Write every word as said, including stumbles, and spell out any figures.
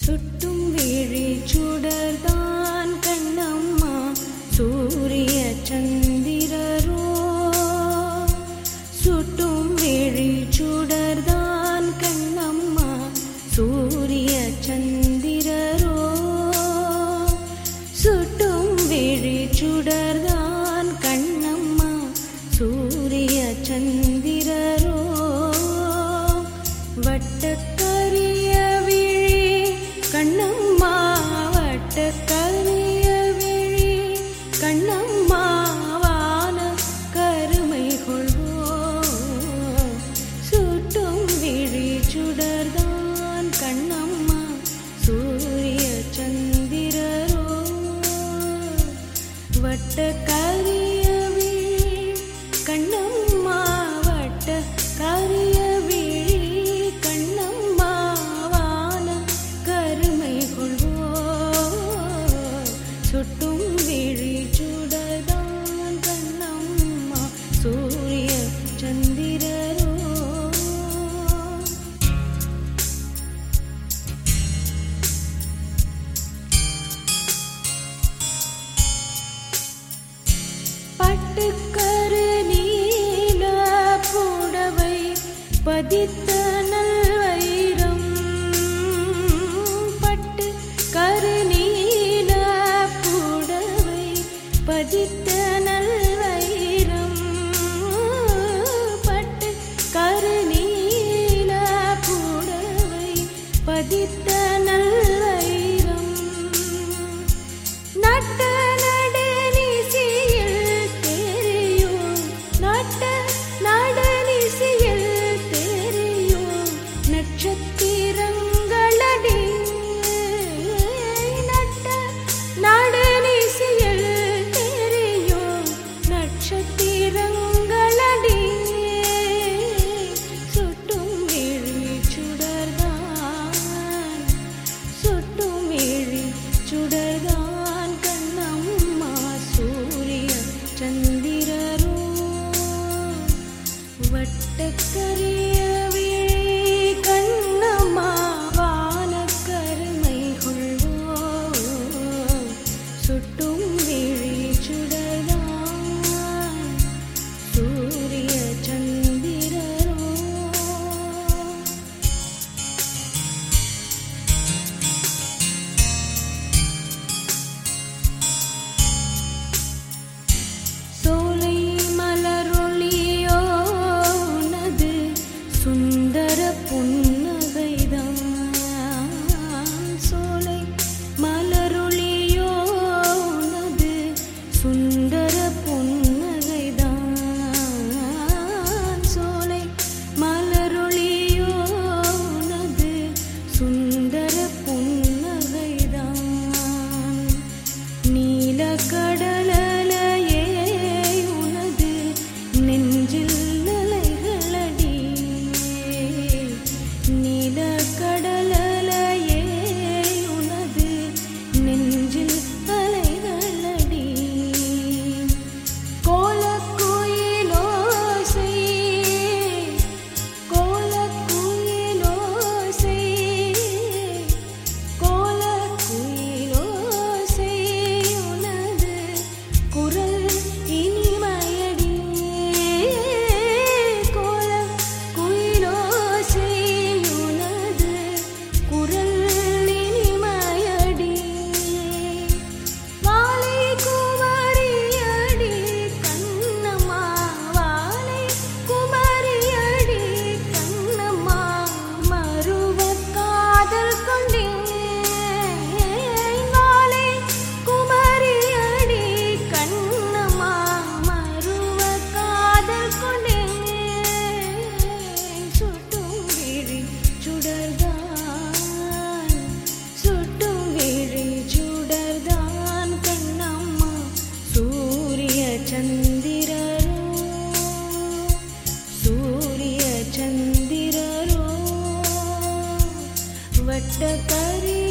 சுட்டும் விழி சுடர்தான் கண்ணம்மா சூரிய சந்திரரோ சுட்டும் விழி சுடர்தான் கண்ணம்மா சூரிய சந்திரரோ சுட்டும் விழி சுடர்தான் கண்ணம்மா சூரிய சந்திரரோ வட்டக்கரிய விழி கண்ணம்மா வட்டக்கரிய விழி கண்ணம்மா வான கருமை கொள்வோ சுட்டும் விழி சுடர்தான் கண்ணம்மா சூரிய சந்திரரோ வட்டக்கரிய விழி கண்ணம்மா வட்டக்கரிய சுட்டும் விழி சுடர்தான் கண்ணம்மா சூரிய சந்திரரோ பட்டுக்கரு நீல புடவை பதித்த நல்வைரம் பட்டு கரு பதித்த நல்வைரம் பட்டு கருநீல புடவை பதித்த நல்வைரம் நட்ட நடனிசையில் தெரியும் நட்ட நடனிசையில் தெரியும் நட்சத்திரங்களடி நட்ட நடனிசையில் நட்சத்திரங்களடி சுட்டும் விழி சுடர்தான் சுட்டும் விழி சுடர்தான் கண்ணம்மா சூரிய சந்திரரோ வட்டக்கரிய விழி கண்ணம்மா வான கருமை கொள்வோ சுட்டும் விழி சுடர்தான் சூரிய சந்திரரோ சோலை மலரொளியோ உனது சுந்தர புன்னகைதான் சோலை மலரொளியோ உனது சுந்தர புன்னகைதான் சோலை மலரொளியோ உனது சுந்தர புன்னகைதான் நீல கடலையே உனது நெஞ்சில் அலைகளடி நீல கடலையே உனது நெஞ்சில் அலைகளடி கோலக்குயிலோசை கோலக்குயிலோசை கோலக்குயிலோசை உனது குரல் இனிமையடி கோலக்குயிலோசை உனது குரல் இனிமையடி வாலை குமரியடி கண்ணம்மா வாலை குமரியடி கண்ணம்மா மறுவ காதல் கொண்டேன் வாலை குமரியடி கண்ணம்மா மறுவ காதல் கொண்டேன் சுட்டும் விழி சுடர்தான் சுட்டும் விழி சுடர்தான் கண்ணம்மா சூரிய சந்திரரோ சூரிய சந்திரரோ வட்டக்கரிய